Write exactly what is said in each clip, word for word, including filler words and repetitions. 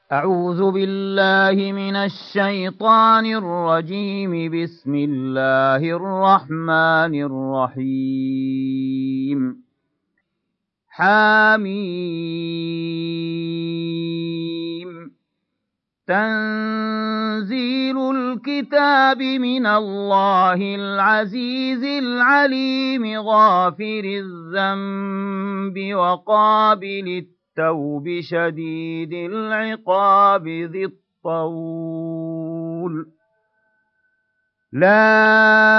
أعوذ بالله من الشيطان الرجيم. بسم الله الرحمن الرحيم. حميم. تنزيل الكتاب من الله العزيز العليم غافر الذنب وقابل التوب التوب شديد العقاب ذي الطول. لا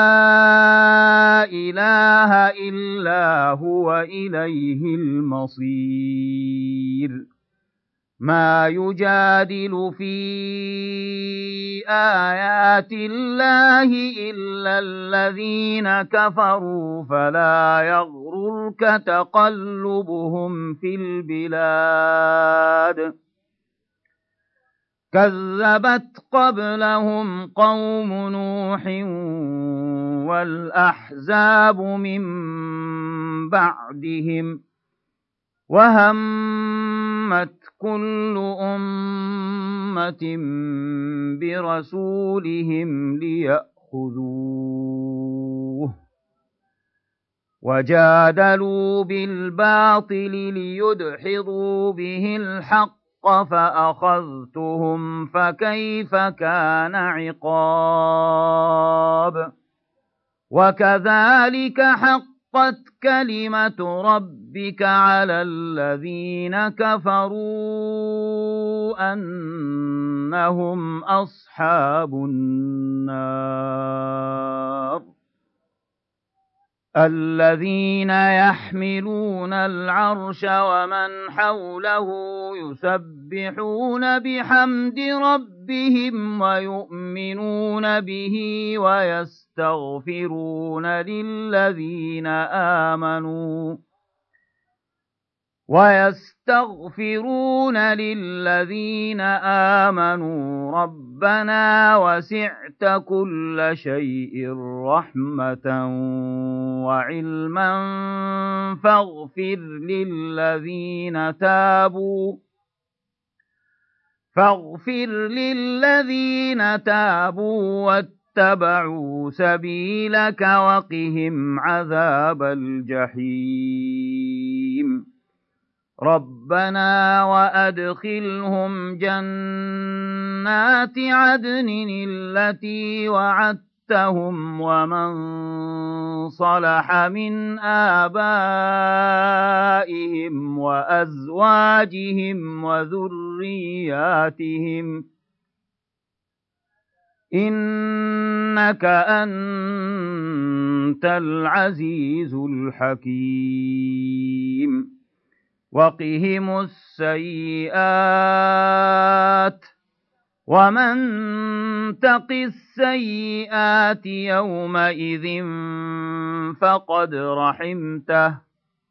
إله إلا هو إليه المصير. ما يجادل في آيات الله إلا الذين كفروا فلا يغررك تقلبهم في البلاد. كذبت قبلهم قوم نوح والأحزاب من بعدهم وهمت كل أمة برسولهم ليأخذوه وجادلوا بالباطل ليدحضوا به الحق فأخذتهم فكيف كان عقاب. وكذلك حقت كلمة ربك على الذين كفروا أنهم أصحاب النار. الذين يحملون العرش ومن حوله يسبحون بحمد ربهم ويؤمنون به ويستغفرون للذين آمنوا ويستغفرون للذين آمنوا ربنا وسعت كل شيء رحمة وعلما فاغفر للذين تابوا فاغفر للذين تابوا واتبعوا سبيلك وقهم عذاب الجحيم. ربنا وأدخلهم جنات عدن التي وعدتهم ومن صلح من آبائهم وأزواجهم وذرياتهم إنك أنت العزيز الحكيم. وقهم السيئات ومن تق السيئات يومئذ فقد رحمته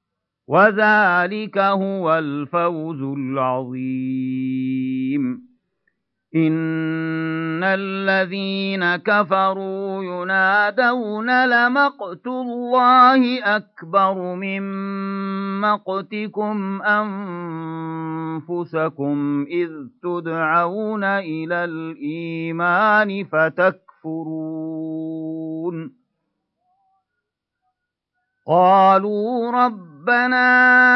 وذلك هو الفوز العظيم. إن الذين كفروا ينادون لمقت الله أكبر من مقتكم أنفسكم إذ تدعون إلى الإيمان فتكفرون. قالوا ربنا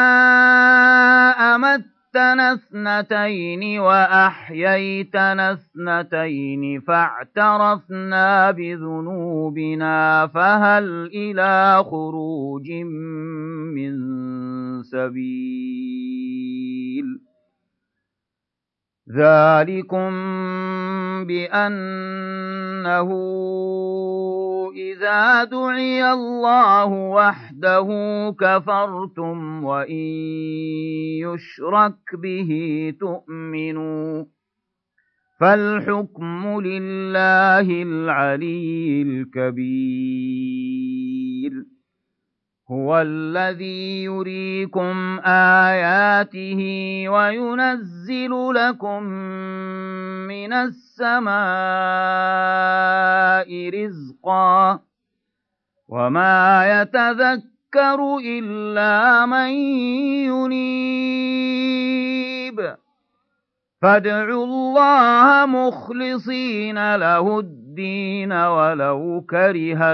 أمت أمتنا اثنتين وأحييتنا اثنتين فاعترفنا بذنوبنا فهل إلى خروج من سبيل. ذلكم بأنه إذا دعي الله وحده كفرتم وإن يشرك به تؤمنوا فالحكم لله العلي الكبير. هو الذي يريكم آياته وينزل لكم من السماء رزقا وما يتذكر إلا من ينيب فادعوا الله مخلصين له الدين ولو كره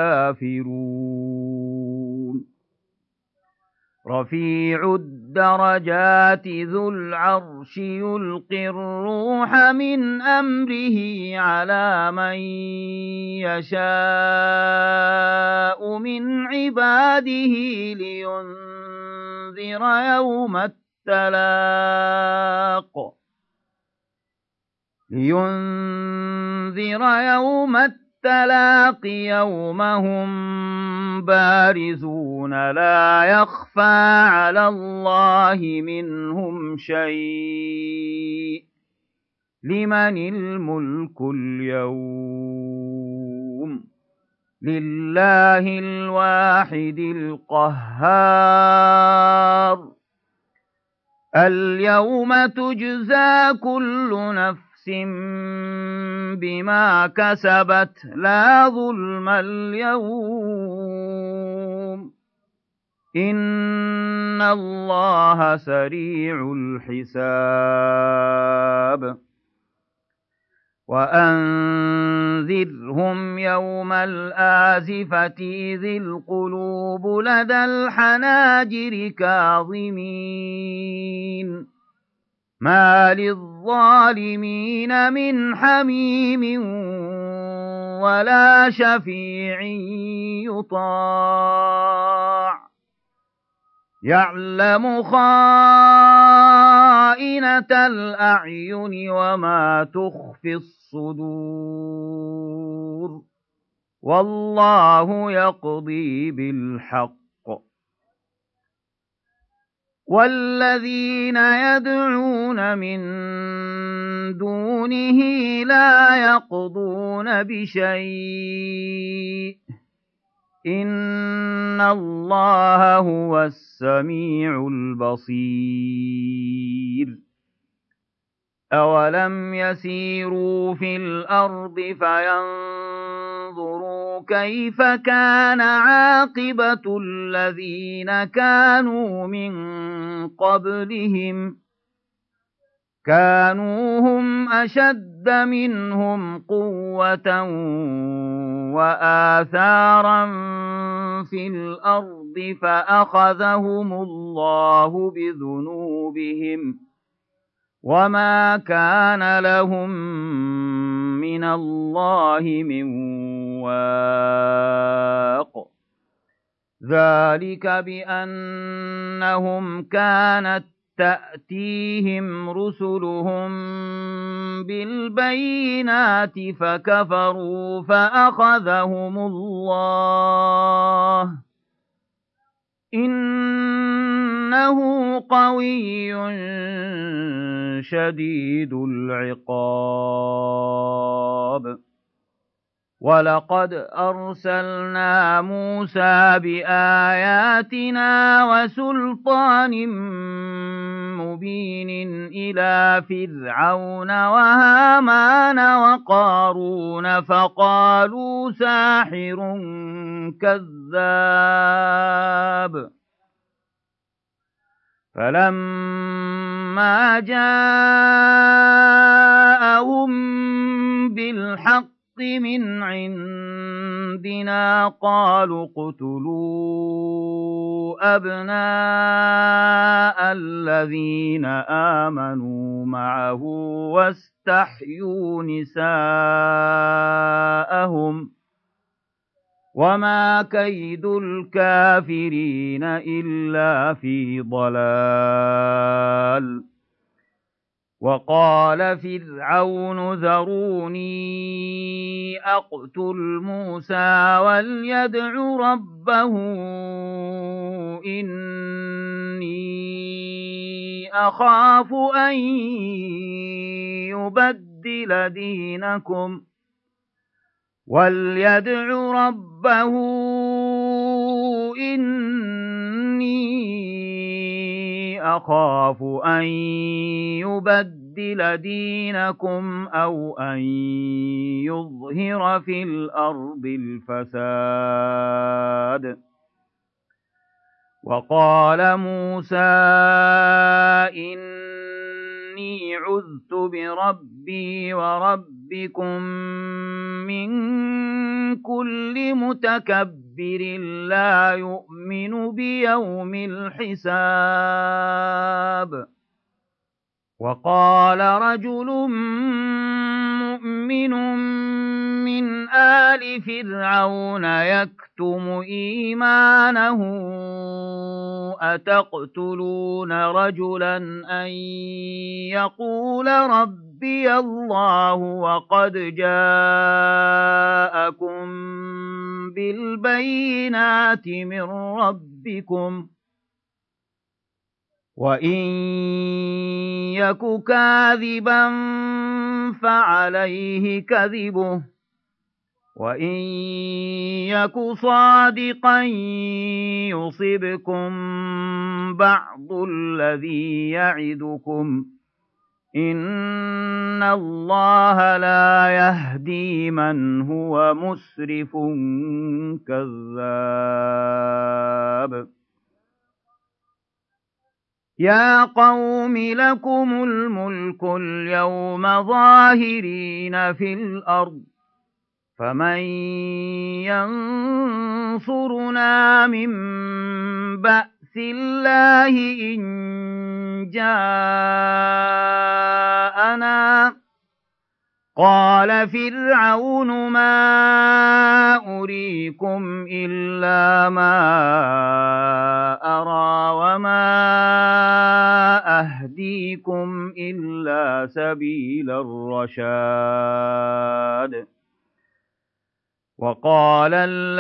الكافرون رفيع الدرجات ذو العرش يلقي الروح من أمره على من يشاء من عباده لينذر يوم التلاق لينذر يوم التلاق يوم هم بارزون لا يخفى على الله منهم شيء لمن الملك اليوم لله الواحد القهار اليوم تجزى كل نفس بما كسبت لا ظلم اليوم إن الله سريع الحساب وأنذرهم يوم الآزفة إذ القلوب لدى الحناجر كاظمين ما للظالمين من حميم ولا شفيع يطاع يعلم خائنة الأعين وما تخفي الصدور والله يقضي بالحق والذين يدعون من دونه لا يقضون بشيء إن الله هو السميع البصير أولم يسيروا في الأرض فينظروا كيف كان عاقبة الذين كانوا من قبلهم كانوا هم أشد منهم قوة وآثارا في الأرض فأخذهم الله بذنوبهم وما كان لهم من الله من واق ذلك بأنهم كانت تأتيهم رسلهم بالبينات فكفروا فأخذهم الله إنه قوي شديد العقاب ولقد أرسلنا موسى بآياتنا وسلطان مبين إلى فرعون وهامان وقارون فقالوا ساحر كذاب فلما جاءهم بالحق من عندنا قالوا اقتلوا أبناء الذين آمنوا معه واستحيوا نساءهم وما كيد الكافرين إلا في ضلال وقال فرعون ذروني أقتل موسى وليدع ربه إني أخاف أن يبدل دينكم وليدع ربه إني أخاف أن يبدل دينكم أو أن يظهر في الأرض الفساد وقال موسى إني إني عذت بربي وربكم من كل متكبر لا يؤمن بيوم الحساب. وقال رجل مؤمن من آل فرعون يكتم إيمانه أتقتلون رجلا أن يقول ربي الله وقد جاءكم بالبينات من ربكم وإن يك كاذبا فعليه كذبه وإن يك صادقا يصبكم بعض الذي يعدكم إن الله لا يهدي من هو مسرف كذاب. يا قوم لكم الملك اليوم ظاهرين في الأرض فمن ينصرنا من بأس الله إن جاءنا. قال فرعون ما أريكم إلا ما أرى وما أهديكم إلا سبيل الرشاد. وقال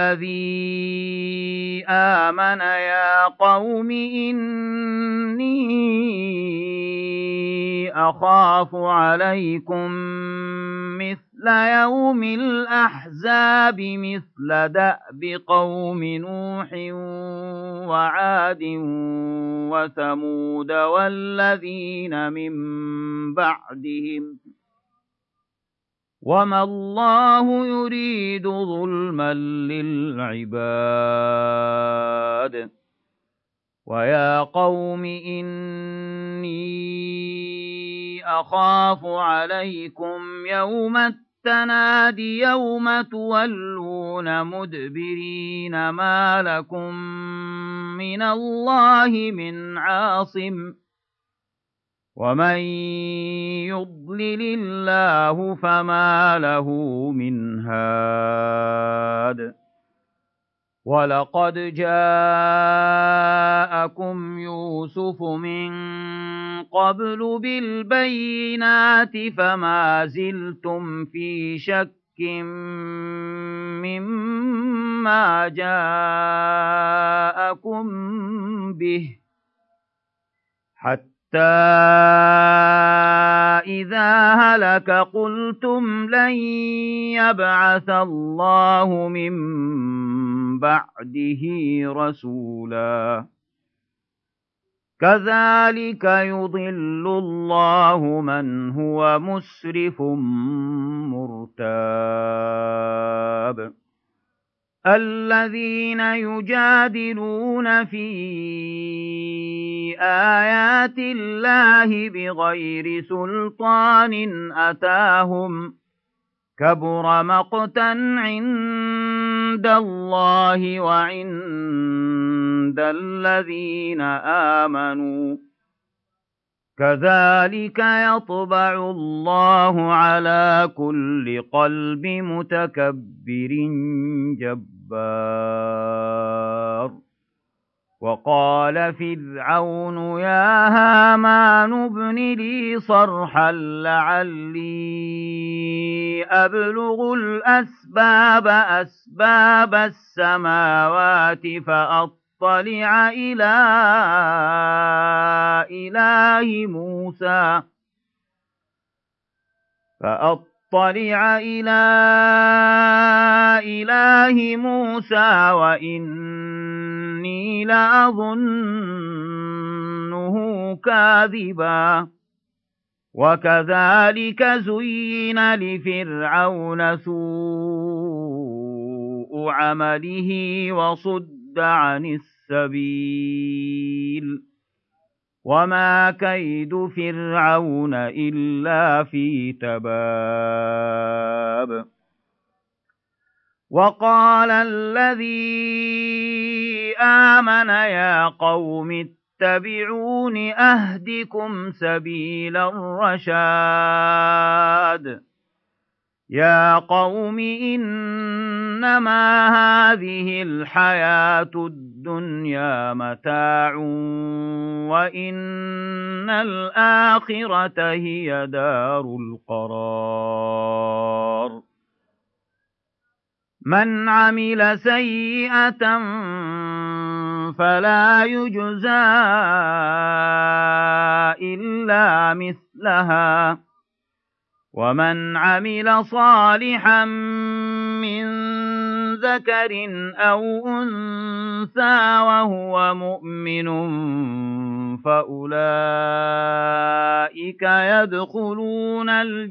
الذي آمن يا قوم إني أخاف عليكم مثل يوم الأحزاب مثل دأب قوم نوح وعاد وثمود والذين من بعدهم وما الله يريد ظلما للعباد. ويا قوم إني أخاف عليكم يوم التناد يوم تولون مدبرين ما لكم من الله من عاصم ومن يضلل الله فما له من هاد. ولقد جاءكم يوسف من قبل بالبينات فما زلتم في شك مما جاءكم به حتى إذا هلك قلتم لن يبعث الله من بعده رسولا كذلك يضل الله من هو مسرف مرتاب. الذين يجادلون في آيات الله بغير سلطان أتاهم كبر مقتا عند الله وعند الذين آمنوا كذلك يطبع الله على كل قلب متكبر جبار. وقال فرعون يا هامان ابن لي صرحا لعلي أبلغ الأسباب أسباب السماوات فأطلع إلى إله موسى فأطلع إلى إله موسى وإني لأظنه كاذبا. وكذلك زين لفرعون سوء عمله وصد عن السبيل وما كيد فرعون إلا في تباب وقال الذي آمن يا قوم اتبعون أهدكم سبيل الرشاد يا قوم إنما هذه الحياة الدنيا متاع وإن الآخرة هي دار القرار من عمل سيئة فلا يجزى إلا مثلها ومن عمل صالحا من ذكر أو أنثى وهو مؤمن فأولئك يدخلون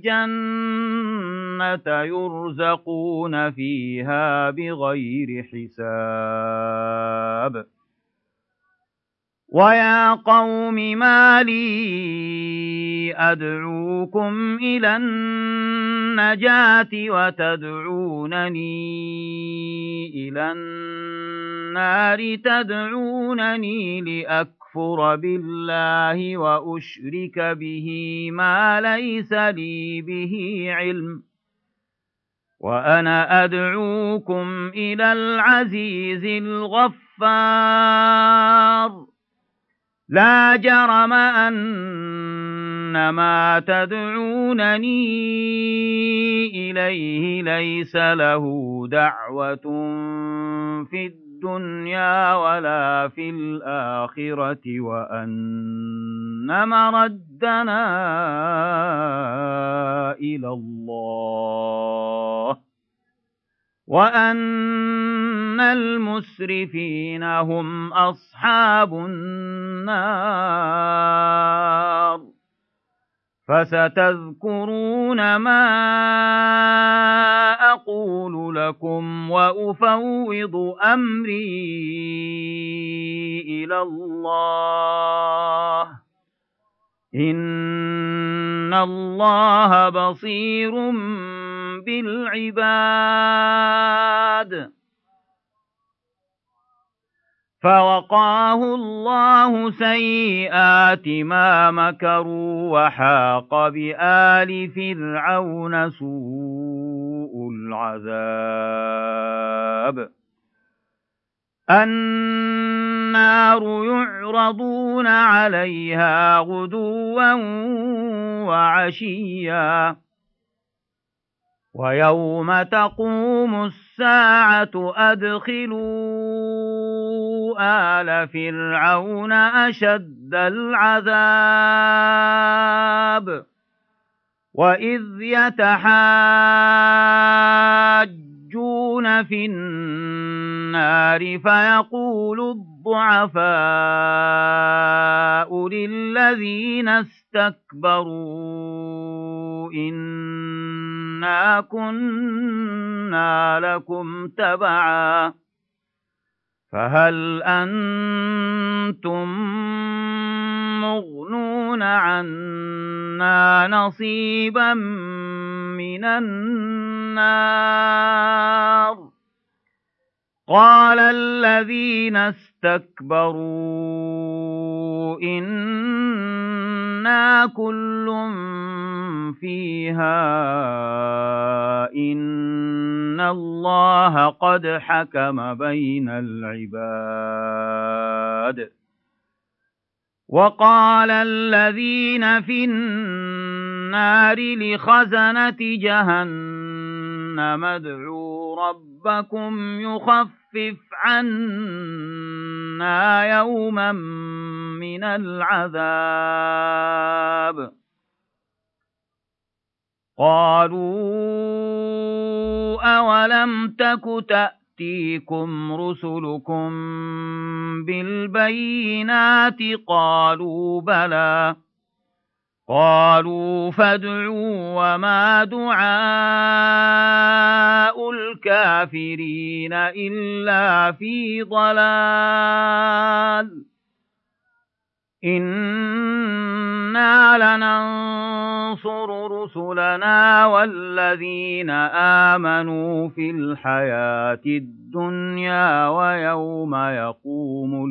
الجنة يرزقون فيها بغير حساب ويا قوم ما لي أدعوكم إلى النجاة وتدعونني إلى النار تدعونني لأكفر بالله وأشرك به ما ليس لي به علم وأنا أدعوكم إلى العزيز الغفار لا جرم أن ما تدعونني إليه ليس له دعوة في الدنيا ولا في الآخرة وأن مردنا إلى الله وأن المسرفين هم أصحاب النار فستذكرون ما أقول لكم وأفوض أمري إلى الله إن الله بصير بالعباد فوقاه الله سيئات ما مكروا وحاق بآل فرعون سوء العذاب النار يعرضون عليها غدوا وعشيا ويوم تقوم الساعة أدخلوا آل فرعون أشد العذاب وإذ يتحاجون في النار فيقول الضعفاء للذين استكبروا إنا كنا لكم تبعا فهل أنتم مغنون عنا نصيبا من النار قال الذين استكبروا إنا كل فيها إن الله قد حكم بين العباد وقال الذين في النار لخزنة جهنم ادعوا ربكم يخفف عنا يوما من العذاب قالوا أولم تك تأتيكم رسلكم بالبينات قالوا بلى قالوا فادعوا وما دعاء الكافرين إلا في ضلال إِنَّا لَنَنصُرُ رُسُلَنَا وَالَّذِينَ آمَنُوا فِي الْحَيَاةِ الدُّنْيَا وَيَوْمَ يَقُومُ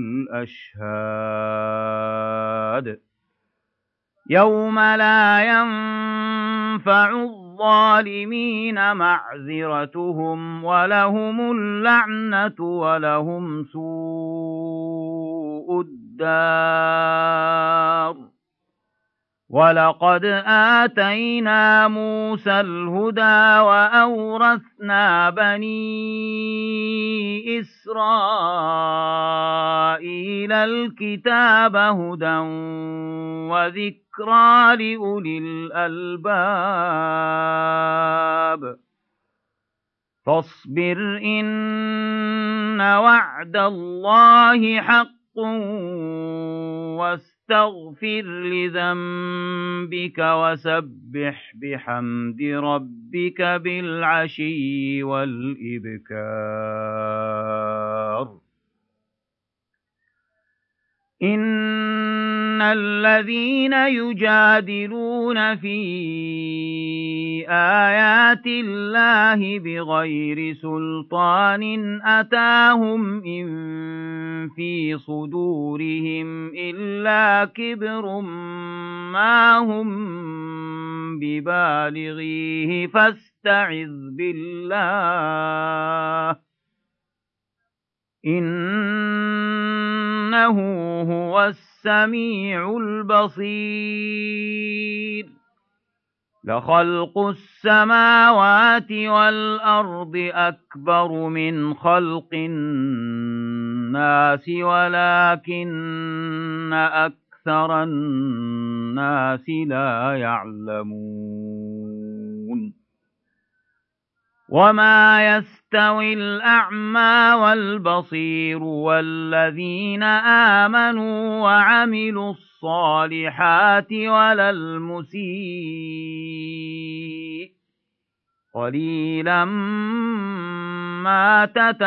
الْأَشْهَادُ يَوْمَ لَا يَنفَعُ الظَّالِمِينَ مَعْذِرَتُهُمْ وَلَهُمُ اللَّعْنَةُ وَلَهُمْ سُوءُ الدَّارِ وَلَقَدْ آتَيْنَا مُوسَى الْهُدَىٰ وَأَوْرَثْنَا بَنِي إِسْرَائِيلَ الْكِتَابَ هُدًى وَذِكْرَىٰ لِأُولِي الْأَلْبَابِ فاصبر إن وعد الله حق واستغفر لذنبك وسبح بحمد ربك بالعشي والإبكار إن الذين يجادلون في آيات الله بغير سلطان أتاهم إن في صدورهم إلا كبر ما هم ببالغيه فاستعذ بالله إنه هو السميع البصير لخلق السماوات والأرض أكبر من خلق الناس ولكن أكثر الناس لا يعلمون وما يستوي الأعمى والبصير والذين آمنوا وعملوا الصالحات ولا المسيء قليلا ما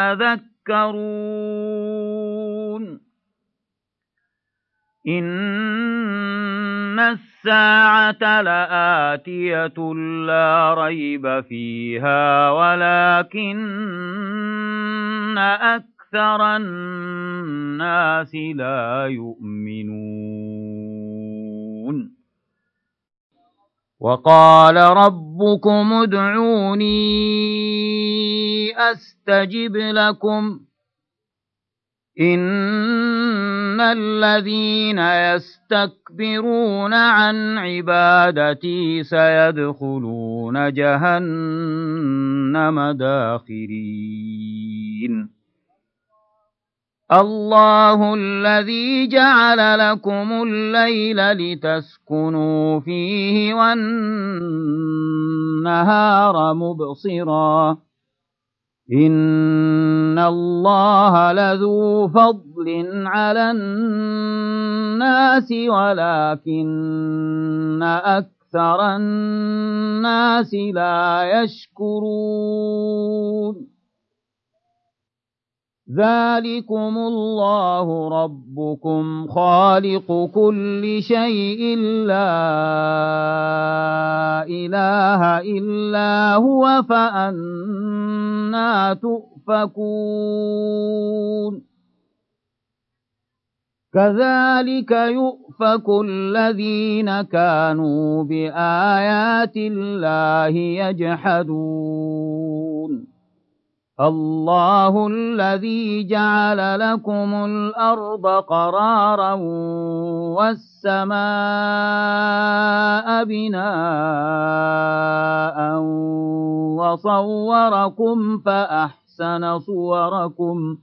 تتذكرون إن الساعة لآتية لا ريب فيها ولكن أكثر الناس لا يؤمنون وقال ربكم ادعوني أستجب لكم إن الذين يستكبرون عن عبادتي سيدخلون جهنم داخرين الله الذي جعل لكم الليل لتسكنوا فيه والنهار مبصرا إن الله لذو فضل على الناس ولكن أكثر الناس لا يشكرون ذلكم الله ربكم خالق كل شيء لا إله إلا هو فأنى تؤفكون كذلك يؤفك الذين كانوا بآيات الله يجحدون الله الذي جعل لكم الأرض قرارا والسماء بناء وصوركم فأحسن صوركم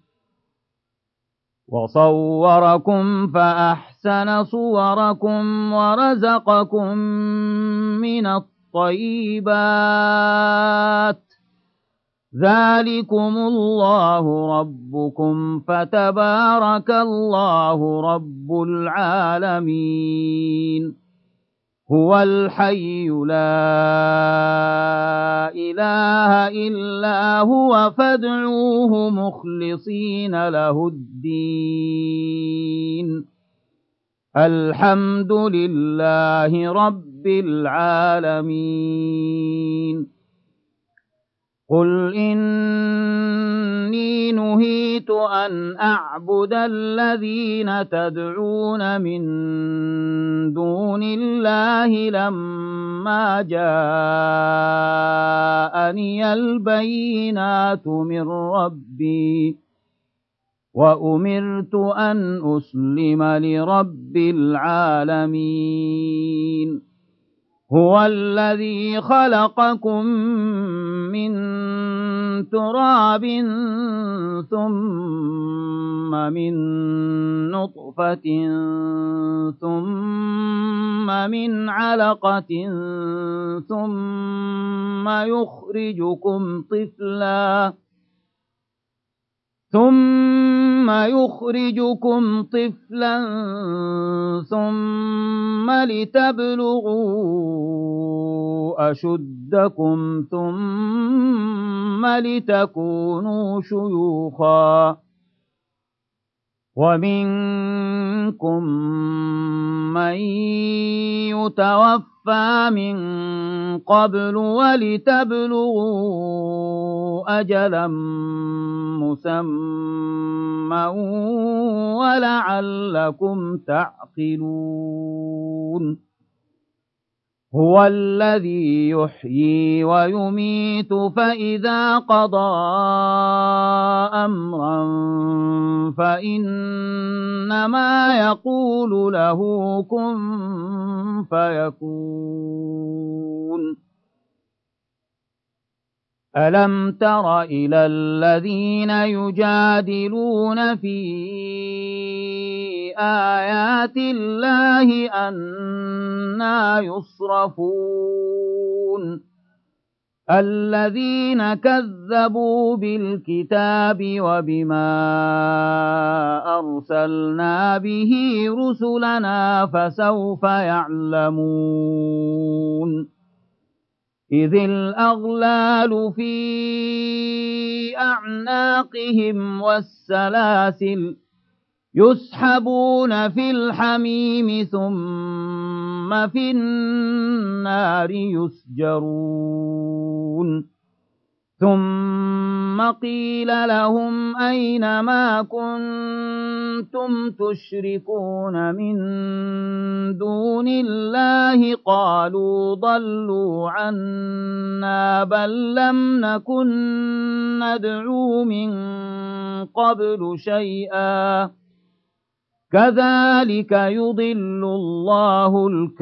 وصوركم فأحسن صوركم ورزقكم من الطيبات ذلكم الله ربكم فتبارك الله رب العالمين هو الحي لا إله إلا هو فادعوه مخلصين له الدين الحمد لله رب العالمين قل إني نهيت أن أعبد الذين تدعون من دون الله لما جاءني البينات من ربي وأمرت أن أسلم لرب العالمين هو الذي خلقكم من تراب ثم من نطفة ثم من علقة ثم يخرجكم طفلاً ثم يخرجكم طفلا ثم لتبلغوا أشدكم ثم لتكونوا شيوخا ومنكم من يتوفى من قبل ولتبلغوا أجلا مسمى ولعلكم تعقلون هو الذي يحيي ويميت فإذا قضى أمرا فإنما يقول له كن فيكون ألم تر إلى الذين يجادلون في آيات الله أنى يصرفون الذين كذبوا بالكتاب وبما أرسلنا به رسلنا فسوف يعلمون إذ الأغلال في أعناقهم والسلاسل يسحبون في الحميم ثم في النار يسجرون ثم قيل لهم أين ما كنتم تشركون من دون الله قالوا ضلوا عنا بل لم نكن ندعو من قبل شيئا كذلك يضل الله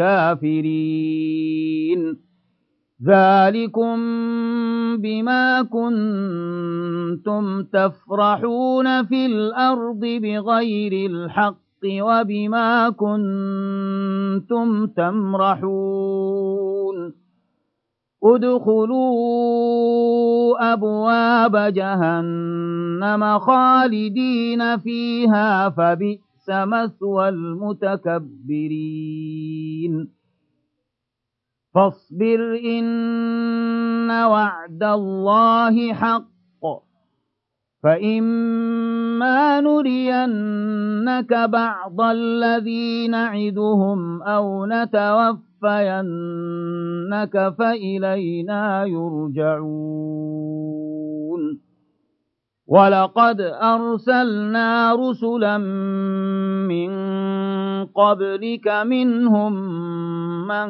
الكافرين ذلكم بما كنتم تفرحون في الأرض بغير الحق وبما كنتم تمرحون ادخلوا أبواب جهنم خالدين فيها فبئس مثوى المتكبرين فاصبر إن وعد الله حق فإما نرينك بعض الذي نعدهم أو نتوفينك فإلينا يرجعون ولقد أرسلنا رسلا من قبلك منهم من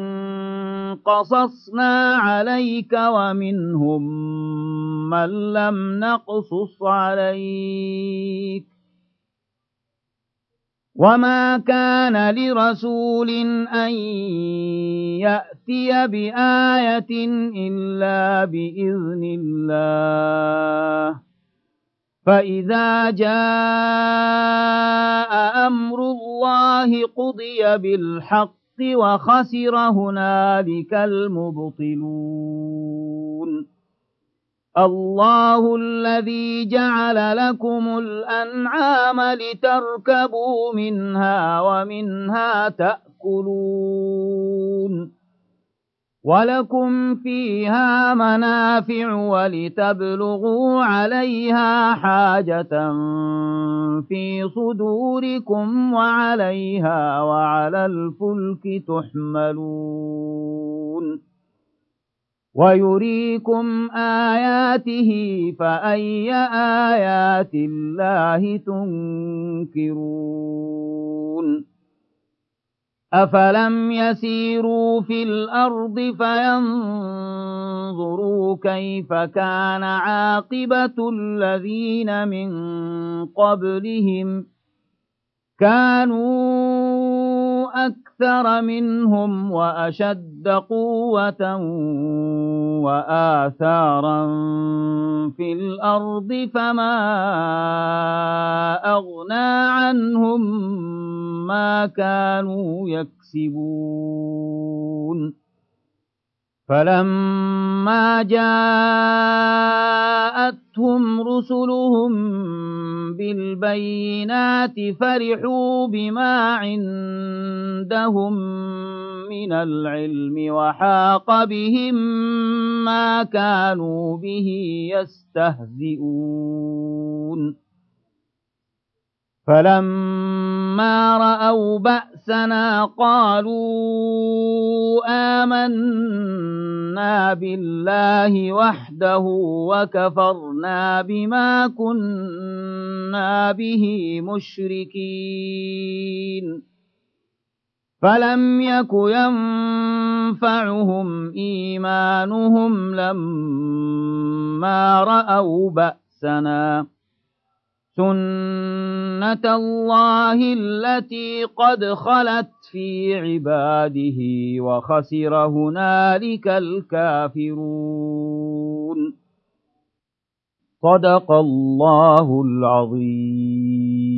قصصنا عليك ومنهم من لم نقصص عليك وما كان لرسول أن يأتي بآية إلا بإذن الله فإذا جاء أمر الله قضي بالحق وخسر هنالك المبطلون الله الذي جعل لكم الأنعام لتركبوا منها ومنها تأكلون ولكم فيها منافع ولتبلغوا عليها حاجة في صدوركم وعليها وعلى الفلك تحملون ويريكم آياته فأي آيات الله تنكرون أفلم يسيروا في الأرض فينظروا كيف كان عاقبة الذين من قبلهم كانوا أكثر منهم وأشد قوة وآثارا في الأرض فما أغنى عنهم ما كانوا يكسبون فلما جاءتهم رسلهم بالبينات فرحوا بما عندهم من العلم وحاق بهم ما كانوا به يستهزئون فلما رأوا بأسنا قالوا آمنا بالله وحده وكفرنا بما كنا به مشركين فلم يك ينفعهم إيمانهم لما رأوا بأسنا سنة الله التي قد خلت في عباده وخسر هنالك الكافرون صدق الله العظيم.